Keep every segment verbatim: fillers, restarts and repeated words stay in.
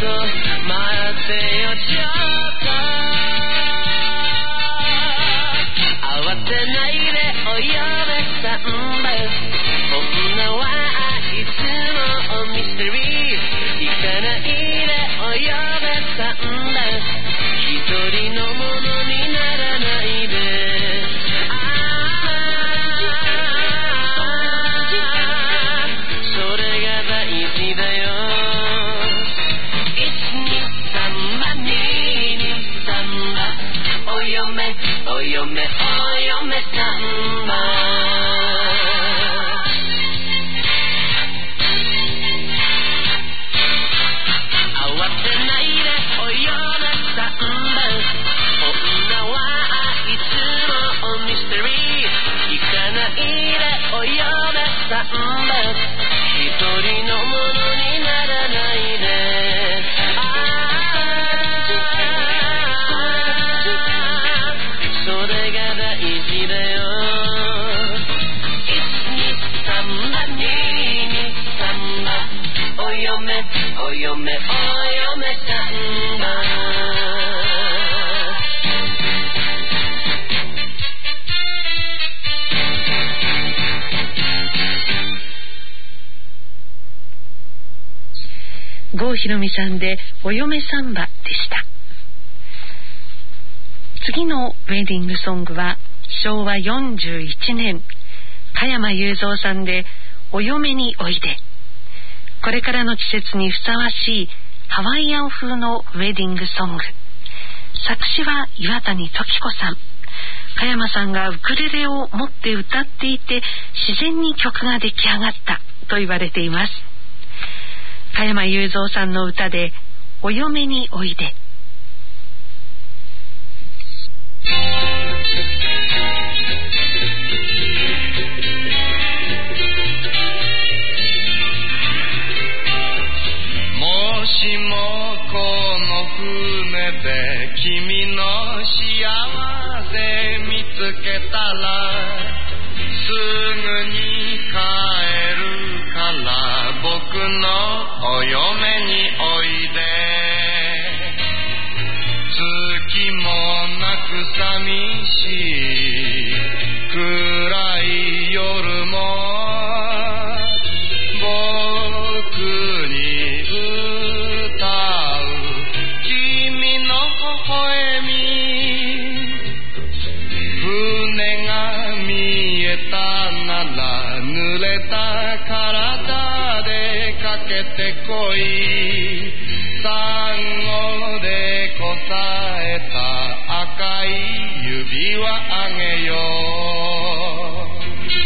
待ってよちょっと慌てないでお嫁さんだよ女はいつもミステリー行かないでお嫁さんだよ一人のものにならないでああそれが大事だよいちにさんばににさんばお嫁お嫁お嫁さんば一人のものにならないでああそれが大事だよいちにさんばににさんばお嫁お嫁お嫁さんば郷ひろみさんでお嫁サンバでした。次のウェディングソングはしょうわよんじゅういちねん加山雄三さんでお嫁においで。これからの季節にふさわしいハワイアン風のウェディングソング。作詞は岩谷時子さん。加山さんがウクレレを持って歌っていて自然に曲が出来上がったと言われています。加山雄三さんの歌でお嫁においで。 もしもこの船で君の幸せ見つけたらすぐに帰るから僕のお嫁においで月もなく寂しい暗い夜も僕に歌う君の微笑み船が見えたなら濡れた体でかけてこい珊瑚でこさえた赤い指輪あげよう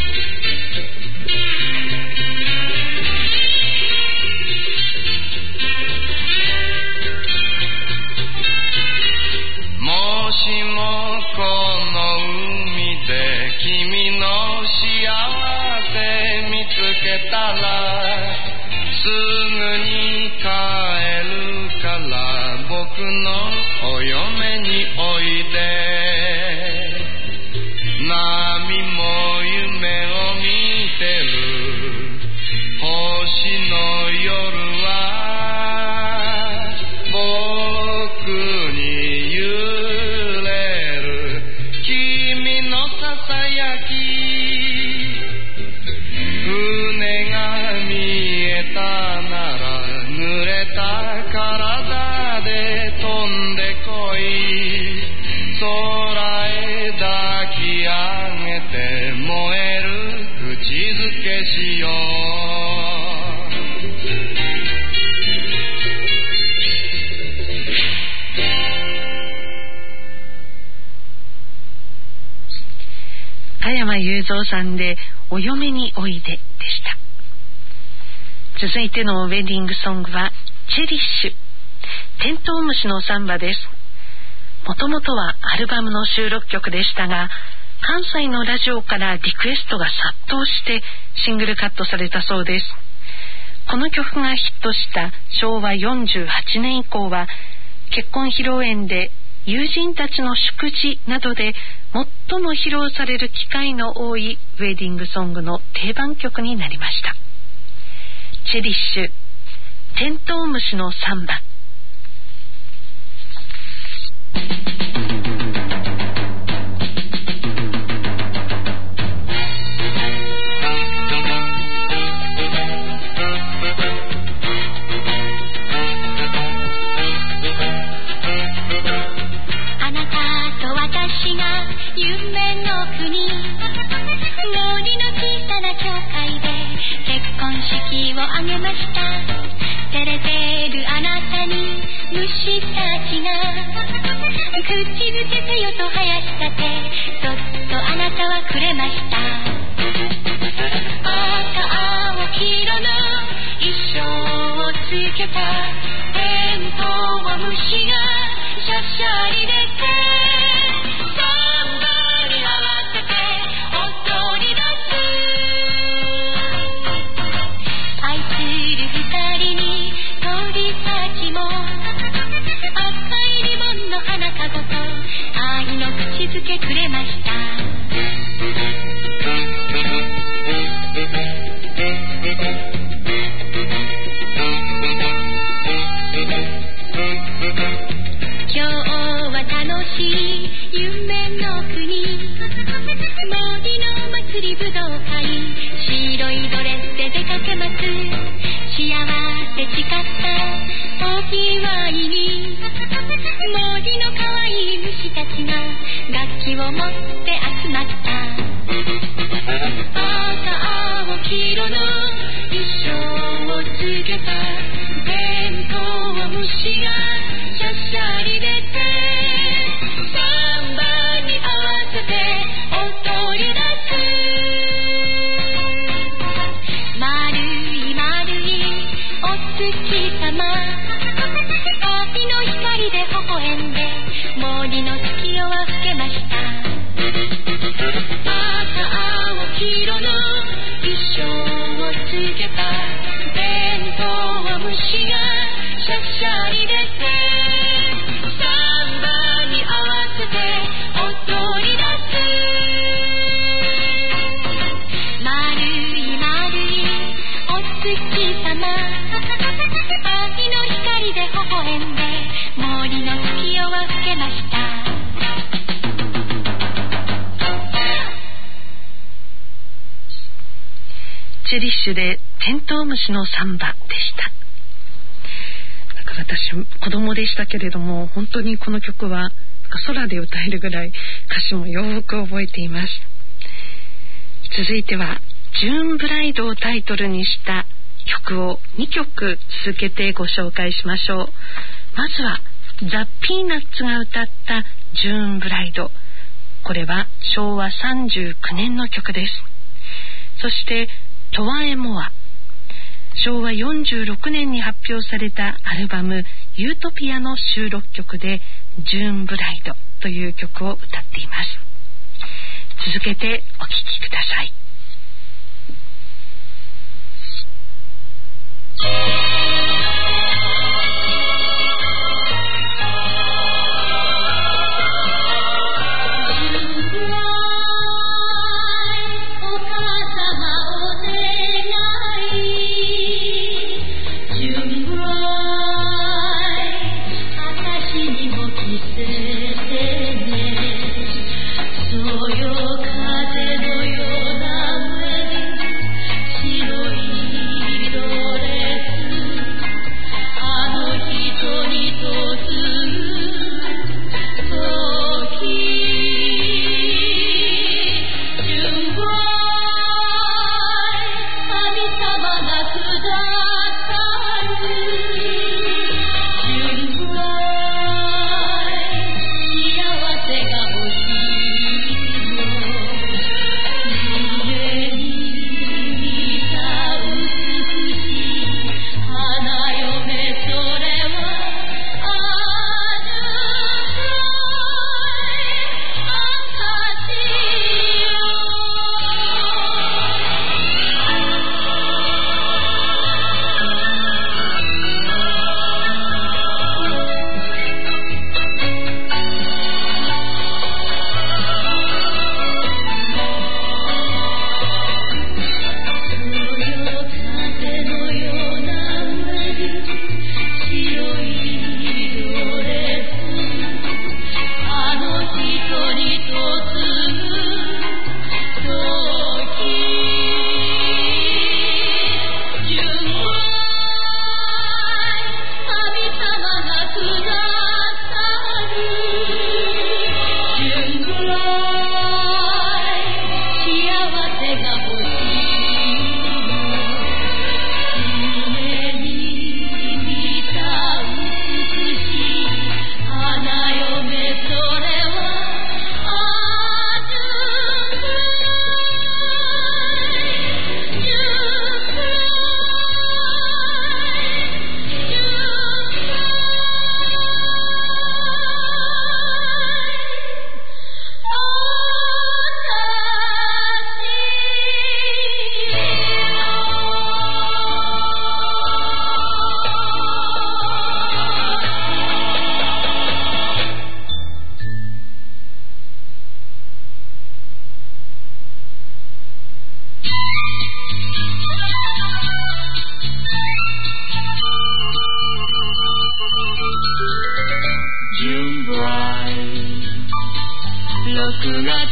もしもこの海で君の幸せ見つけたらすぐに帰るから僕のお嫁においで波も夢を見てる星の夜は僕に揺れる君のささやき船が見えたなら濡れた体で飛んでこい空へ抱き上げて燃える口づけしよう加山雄三さんでお嫁においででした。続いてのウェディングソングはチェリッシュテントウムシのサンバです。もともとはアルバムの収録曲でしたが関西のラジオからリクエストが殺到してシングルカットされたそうです。この曲がヒットしたしょうわよんじゅうはちねん以降は結婚披露宴で友人たちの祝辞などで最も披露される機会の多いウェディングソングの定番曲になりました。チェリッシュテントウムシのサンバ。 チェリッシュでテントウムシのサンバでした。なんか私子供でしたけれども、本当にこの曲はなんか空で歌えるぐらい歌詞もよく覚えています。続いてはジューンブライドをタイトルにした曲をにきょく続けてご紹介しましょう。まずはザ・ピーナッツが歌ったジューンブライド。これはしょうわさんじゅうきゅうねんの曲です。そしてトワエモア、しょうわよんじゅうろくねんに発表されたアルバムユートピアの収録曲でジューンブライドという曲を歌っています。続けてお聴きください。 風のような目、白いドレス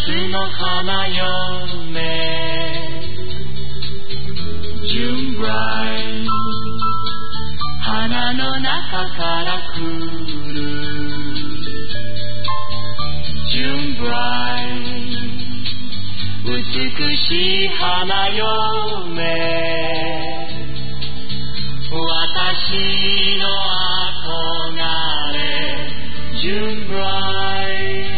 の花嫁ジューンブライ花の中から来るジューンブライ美しい花嫁私の憧れジューンブライ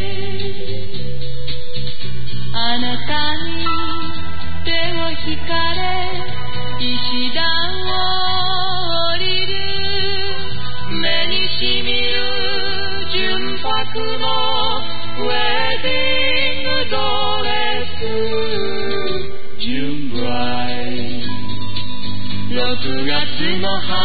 あなたに手を引かれ石段を降りる目にしみる純白のウェディングドレスジューンブライろくがつの春